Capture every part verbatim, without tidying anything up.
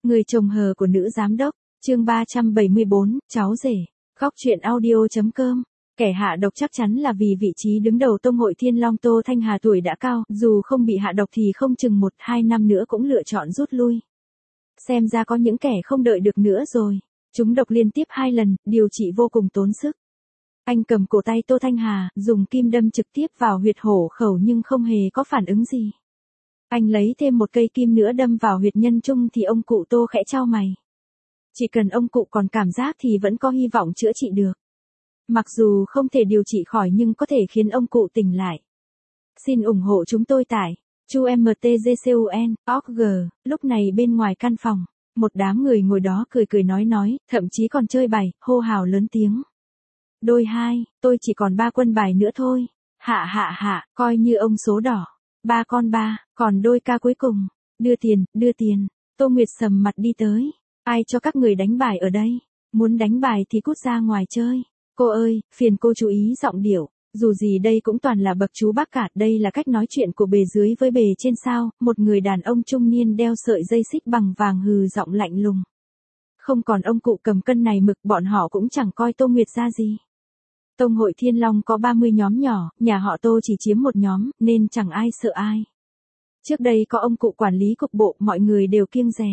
Người chồng hờ của nữ giám đốc, chương ba trăm bảy mươi bốn, cháu rể, góc truyện audio.com. Kẻ hạ độc chắc chắn là vì vị trí đứng đầu tông hội Thiên Long. Tô Thanh Hà tuổi đã cao, dù không bị hạ độc thì không chừng một, hai năm nữa cũng lựa chọn rút lui. Xem ra có những kẻ không đợi được nữa rồi. Chúng độc liên tiếp hai lần, điều trị vô cùng tốn sức. Anh cầm cổ tay Tô Thanh Hà, dùng kim đâm trực tiếp vào huyệt hổ khẩu nhưng không hề có phản ứng gì. Anh lấy thêm một cây kim nữa đâm vào huyệt nhân trung thì ông cụ Tô khẽ chau mày. Chỉ cần ông cụ còn cảm giác thì vẫn có hy vọng chữa trị được. Mặc dù không thể điều trị khỏi nhưng có thể khiến ông cụ tỉnh lại. Xin ủng hộ chúng tôi tại chu em tê giê cun chấm org. Lúc này bên ngoài căn phòng, một đám người ngồi đó cười cười nói nói, thậm chí còn chơi bài, hô hào lớn tiếng. Đôi hai, tôi chỉ còn ba quân bài nữa thôi. Hạ hạ hạ, coi như ông số đỏ. Ba con ba, còn đôi ca cuối cùng. Đưa tiền, đưa tiền. Tô Nguyệt sầm mặt đi tới. Ai cho các người đánh bài ở đây? Muốn đánh bài thì cút ra ngoài chơi. Cô ơi, phiền cô chú ý giọng điệu. Dù gì đây cũng toàn là bậc chú bác cả. Đây là cách nói chuyện của bề dưới với bề trên sao. Một người đàn ông trung niên đeo sợi dây xích bằng vàng hừ giọng lạnh lùng. Không còn ông cụ cầm cân này mực, bọn họ cũng chẳng coi Tô Nguyệt ra gì. Tông hội Thiên Long có ba mươi nhóm nhỏ, nhà họ Tô chỉ chiếm một nhóm, nên chẳng ai sợ ai. Trước đây có ông cụ quản lý cục bộ, mọi người đều kiêng dè.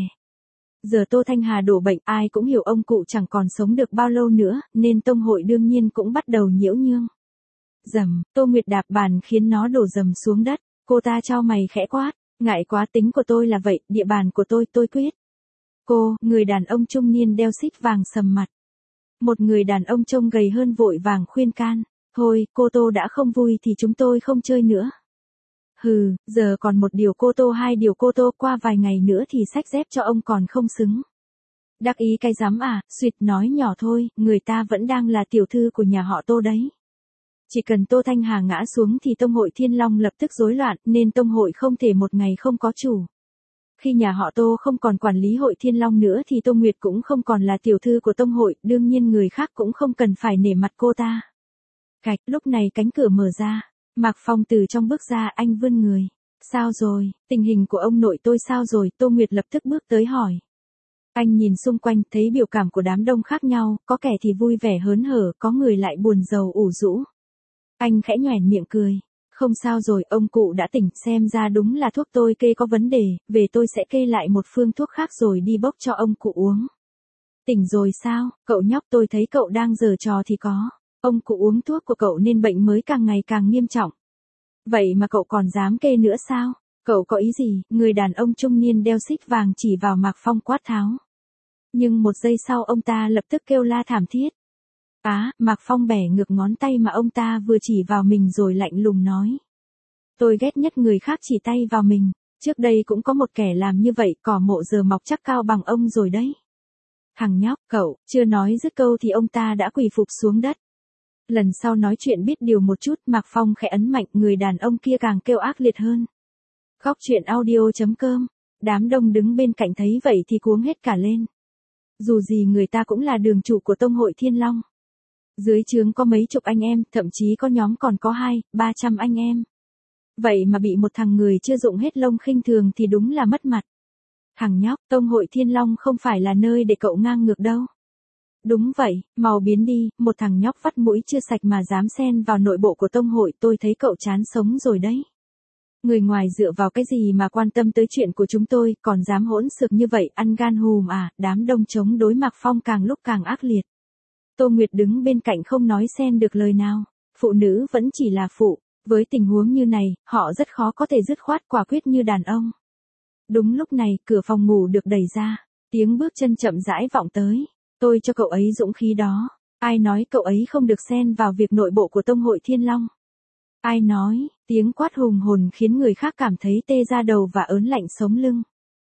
Giờ Tô Thanh Hà đổ bệnh, ai cũng hiểu ông cụ chẳng còn sống được bao lâu nữa, nên tông hội đương nhiên cũng bắt đầu nhiễu nhương. Dầm, Tô Nguyệt đạp bàn khiến nó đổ dầm xuống đất, cô ta chau mày khẽ quát, ngại quá, tính của tôi là vậy, địa bàn của tôi tôi quyết. Cô, người đàn ông trung niên đeo xích vàng sầm mặt. Một người đàn ông trông gầy hơn vội vàng khuyên can, thôi, cô Tô đã không vui thì chúng tôi không chơi nữa. Hừ, giờ còn một điều cô Tô, hai điều cô Tô, qua vài ngày nữa thì xách dép cho ông còn không xứng. Đắc ý cái dám à, suýt nói nhỏ thôi, người ta vẫn đang là tiểu thư của nhà họ Tô đấy. Chỉ cần Tô Thanh Hà ngã xuống thì tông hội Thiên Long lập tức rối loạn, nên tông hội không thể một ngày không có chủ. Khi nhà họ Tô không còn quản lý hội Thiên Long nữa thì Tô Nguyệt cũng không còn là tiểu thư của tông hội, đương nhiên người khác cũng không cần phải nể mặt cô ta. Cạch, lúc này cánh cửa mở ra, Mạc Phong từ trong bước ra, anh vươn người. Sao rồi, tình hình của ông nội tôi sao rồi? Tô Nguyệt lập tức bước tới hỏi. Anh nhìn xung quanh, thấy biểu cảm của đám đông khác nhau, có kẻ thì vui vẻ hớn hở, có người lại buồn rầu ủ rũ. Anh khẽ nhoẻn miệng cười. Không sao rồi, ông cụ đã tỉnh, xem ra đúng là thuốc tôi kê có vấn đề, về tôi sẽ kê lại một phương thuốc khác rồi đi bốc cho ông cụ uống. Tỉnh rồi sao, cậu nhóc, tôi thấy cậu đang giở trò thì có. Ông cụ uống thuốc của cậu nên bệnh mới càng ngày càng nghiêm trọng. Vậy mà cậu còn dám kê nữa sao? Cậu có ý gì? Người đàn ông trung niên đeo xích vàng chỉ vào Mạc Phong quát tháo. Nhưng một giây sau ông ta lập tức kêu la thảm thiết. Á, Mạc Phong bẻ ngược ngón tay mà ông ta vừa chỉ vào mình rồi lạnh lùng nói. Tôi ghét nhất người khác chỉ tay vào mình, trước đây cũng có một kẻ làm như vậy, cỏ mộ giờ mọc chắc cao bằng ông rồi đấy. Thằng nhóc, cậu, chưa nói dứt câu thì ông ta đã quỳ phục xuống đất. Lần sau nói chuyện biết điều một chút, Mạc Phong khẽ ấn mạnh, người đàn ông kia càng kêu ác liệt hơn. Góc truyện audio.com, đám đông đứng bên cạnh thấy vậy thì cuống hết cả lên. Dù gì người ta cũng là đường chủ của tông hội Thiên Long. Dưới trướng có mấy chục anh em, thậm chí có nhóm còn có hai, ba trăm anh em. Vậy mà bị một thằng người chưa dụng hết lông khinh thường thì đúng là mất mặt. Thằng nhóc, tông hội Thiên Long không phải là nơi để cậu ngang ngược đâu. Đúng vậy, mau biến đi, một thằng nhóc vắt mũi chưa sạch mà dám xen vào nội bộ của tông hội, tôi thấy cậu chán sống rồi đấy. Người ngoài dựa vào cái gì mà quan tâm tới chuyện của chúng tôi, còn dám hỗn xược như vậy, ăn gan hùm à, đám đông chống đối Mạc Phong càng lúc càng ác liệt. Tô Nguyệt đứng bên cạnh không nói xen được lời nào, phụ nữ vẫn chỉ là phụ, với tình huống như này, họ rất khó có thể dứt khoát quả quyết như đàn ông. Đúng lúc này, cửa phòng ngủ được đẩy ra, tiếng bước chân chậm rãi vọng tới, tôi cho cậu ấy dũng khí đó, ai nói cậu ấy không được xen vào việc nội bộ của tông hội Thiên Long? Ai nói, tiếng quát hùng hồn khiến người khác cảm thấy tê da đầu và ớn lạnh sống lưng.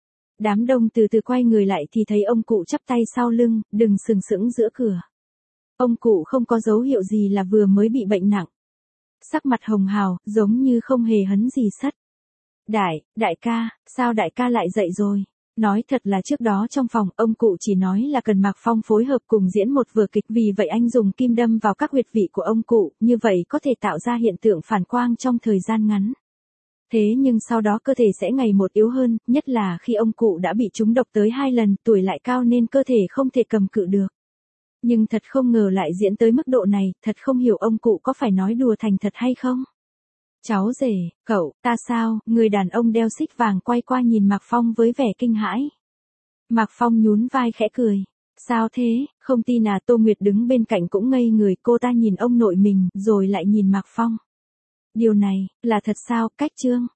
Đám đông từ từ quay người lại thì thấy ông cụ chắp tay sau lưng, đứng sừng sững giữa cửa. Ông cụ không có dấu hiệu gì là vừa mới bị bệnh nặng. Sắc mặt hồng hào, giống như không hề hấn gì sất. Đại, đại ca, sao đại ca lại dậy rồi? Nói thật là trước đó trong phòng, ông cụ chỉ nói là cần Mạc Phong phối hợp cùng diễn một vở kịch, vì vậy anh dùng kim đâm vào các huyệt vị của ông cụ, như vậy có thể tạo ra hiện tượng phản quang trong thời gian ngắn. Thế nhưng sau đó cơ thể sẽ ngày một yếu hơn, nhất là khi ông cụ đã bị trúng độc tới hai lần, tuổi lại cao nên cơ thể không thể cầm cự được. Nhưng thật không ngờ lại diễn tới mức độ này, thật không hiểu ông cụ có phải nói đùa thành thật hay không. Cháu rể, cậu, ta sao, người đàn ông đeo xích vàng quay qua nhìn Mạc Phong với vẻ kinh hãi. Mạc Phong nhún vai khẽ cười. Sao thế, không tin à? Tô Nguyệt đứng bên cạnh cũng ngây người, cô ta nhìn ông nội mình, rồi lại nhìn Mạc Phong. Điều này, là thật sao? Cách Trương